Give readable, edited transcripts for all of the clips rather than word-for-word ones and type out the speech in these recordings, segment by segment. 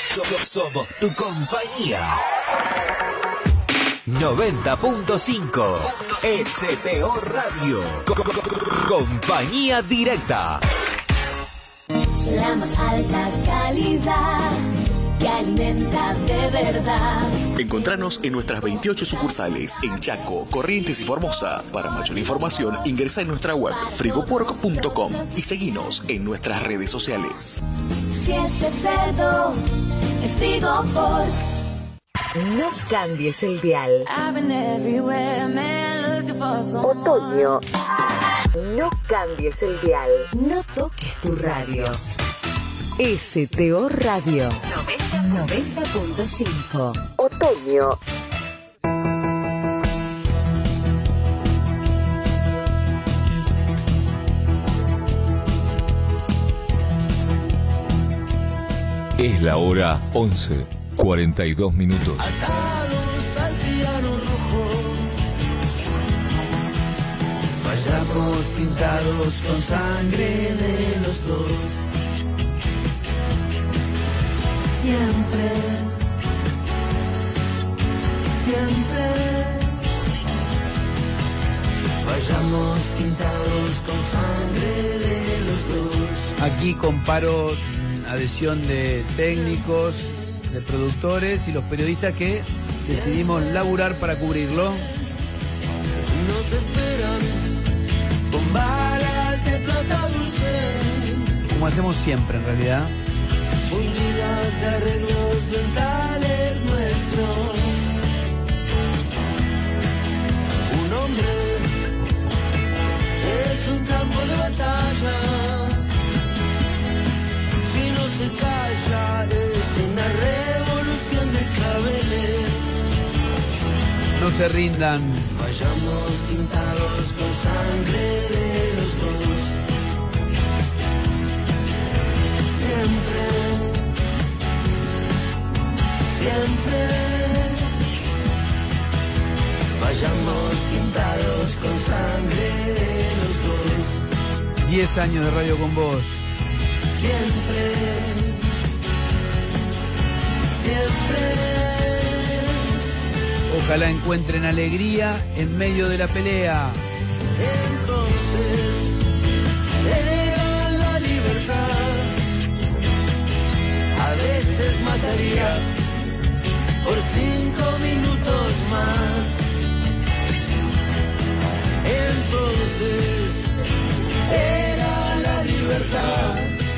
Somos tu compañía. 90.5 STO Radio. Compañía directa. La más alta calidad que alimenta de verdad. Encontranos en nuestras 28 sucursales en Chaco, Corrientes y Formosa. Para mayor información, ingresa en nuestra web frigopork.com y seguinos en nuestras redes sociales. Si es de cerdo, es Frigopork. No cambies el dial. Otoño. No cambies el dial. No toques tu radio. STO Radio 90.5. Otoño. Es la hora 11:42 minutos. Atados al piano rojo, vayamos pintados con sangre de los dos. Siempre, siempre, vayamos pintados con sangre de los dos. Aquí comparo adhesión de técnicos, de productores y los periodistas que decidimos laburar para cubrirlo. Nos esperan con balas de plata dulce, Como hacemos siempre en realidad. fundidas de arreglos dentales nuestros. Un hombre es un campo de batalla. Si no se calla es una revolución de claveles. No se rindan. Vayamos pintados con sangre de los dos. Siempre, siempre. Vayamos pintados con sangre de los dos. 10 años de radio con vos. Siempre, siempre. Ojalá encuentren alegría en medio de la pelea. Entonces era la libertad. A veces mataría por 5 minutos más. Entonces era la libertad.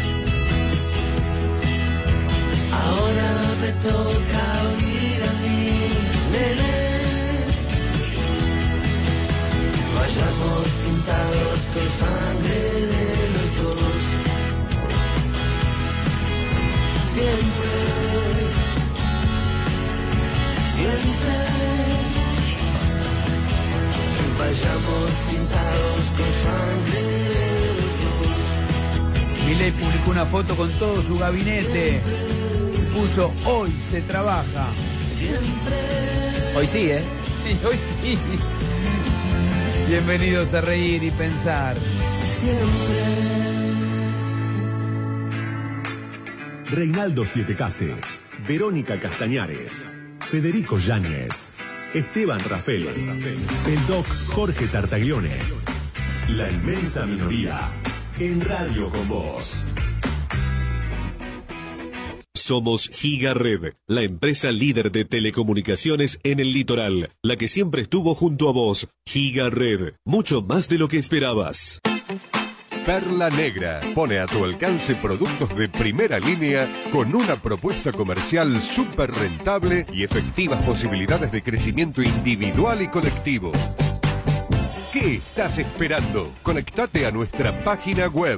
Ahora me toca oír a mí, nene. Vayamos pintados con sangre de los dos. Siempre, siempre. Vayamos pintados con sangre de los dos. Milei publicó una foto con todo su gabinete. Puso: hoy se trabaja. Siempre. Hoy sí, ¿eh? Sí, hoy sí. Bienvenidos a reír y pensar. Siempre. Reinaldo Sietecase, Verónica Castañares, Federico Yáñez, Esteban Rafael, el doc Jorge Tartaglione, La Inmensa Minoría, en Radio con Vos. Somos Giga Red, la empresa líder de telecomunicaciones en el litoral, la que siempre estuvo junto a vos. Giga Red, mucho más de lo que esperabas. Perla Negra pone a tu alcance productos de primera línea con una propuesta comercial súper rentable y efectivas posibilidades de crecimiento individual y colectivo. ¿Qué estás esperando? Conectate a nuestra página web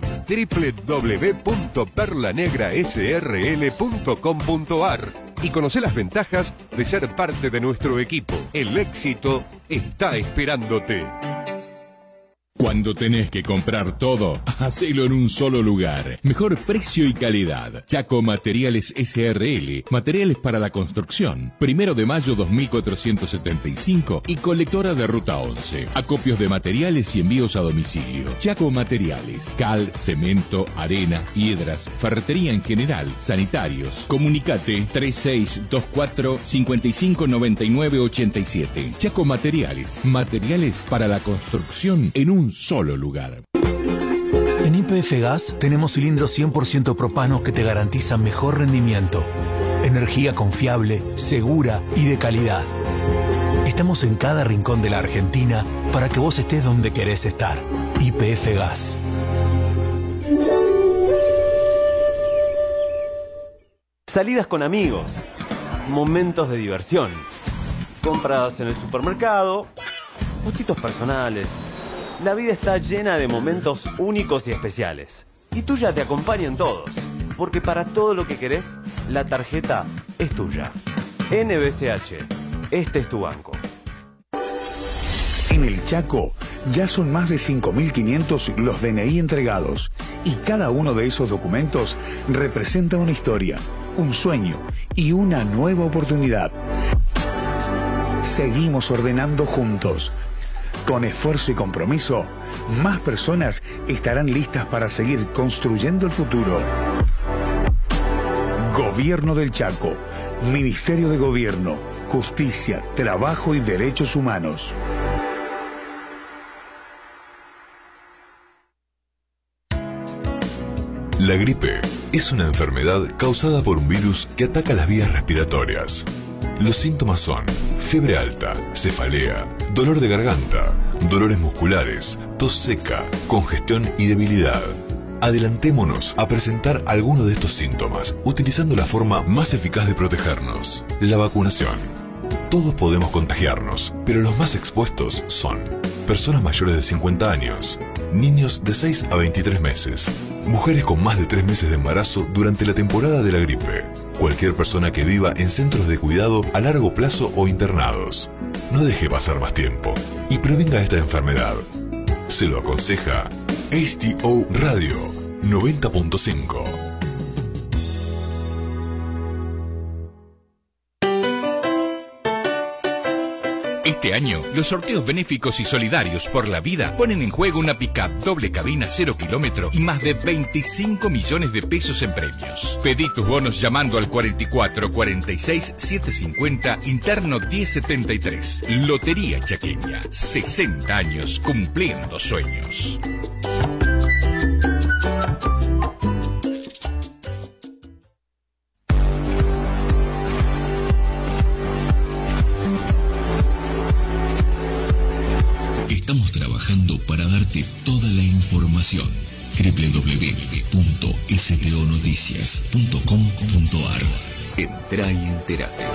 www.perlanegrasrl.com.ar y conoce las ventajas de ser parte de nuestro equipo. El éxito está esperándote. Cuando tenés que comprar todo, hacelo en un solo lugar. Mejor precio y calidad. Chaco Materiales SRL. Materiales para la construcción. 1 de mayo 2475 y colectora de ruta 11. Acopios de materiales y envíos a domicilio. Chaco Materiales. Cal, cemento, arena, piedras, ferretería en general, sanitarios. Comunicate 3624 559987. Chaco Materiales. Materiales para la construcción en un solo lugar. En YPF Gas tenemos cilindros 100% propano que te garantizan mejor rendimiento, energía confiable, segura y de calidad. Estamos en cada rincón de la Argentina para que vos estés donde querés estar. YPF Gas. Salidas con amigos, momentos de diversión, compras en el supermercado, gustitos personales. La vida está llena de momentos únicos y especiales. Y tuya te acompañan todos. Porque para todo lo que querés, la tarjeta es tuya. NBCH, este es tu banco. En el Chaco ya son más de 5.500 los DNI entregados. Y cada uno de esos documentos representa una historia, un sueño y una nueva oportunidad. Seguimos ordenando juntos. Con esfuerzo y compromiso, más personas estarán listas para seguir construyendo el futuro. Gobierno del Chaco, Ministerio de Gobierno, Justicia, Trabajo y Derechos Humanos. La gripe es una enfermedad causada por un virus que ataca las vías respiratorias. Los síntomas son fiebre alta, cefalea, dolor de garganta, dolores musculares, tos seca, congestión y debilidad. Adelantémonos a presentar algunos de estos síntomas utilizando la forma más eficaz de protegernos, la vacunación. Todos podemos contagiarnos, pero los más expuestos son personas mayores de 50 años, niños de 6 a 23 meses, mujeres con más de 3 meses de embarazo durante la temporada de la gripe, cualquier persona que viva en centros de cuidado a largo plazo o internados. No deje pasar más tiempo y prevenga esta enfermedad. Se lo aconseja HTO Radio 90.5. Este año, los sorteos benéficos y solidarios por la vida ponen en juego una pick-up doble cabina 0 kilómetro y más de 25 millones de pesos en premios. Pedí tus bonos llamando al 44 46 750 interno 1073. Lotería Chaqueña, 60 años cumpliendo sueños. Estamos trabajando para darte toda la información. www.stonoticias.com.ar. Entrá y entérate.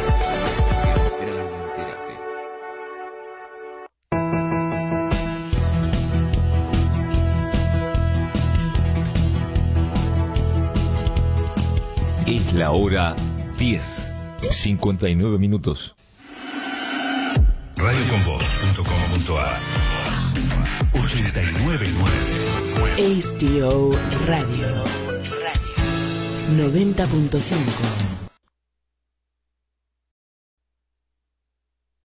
Es la hora 10:59 minutos. Radioconvoz.com.ar 899 HTO Radio 90.5.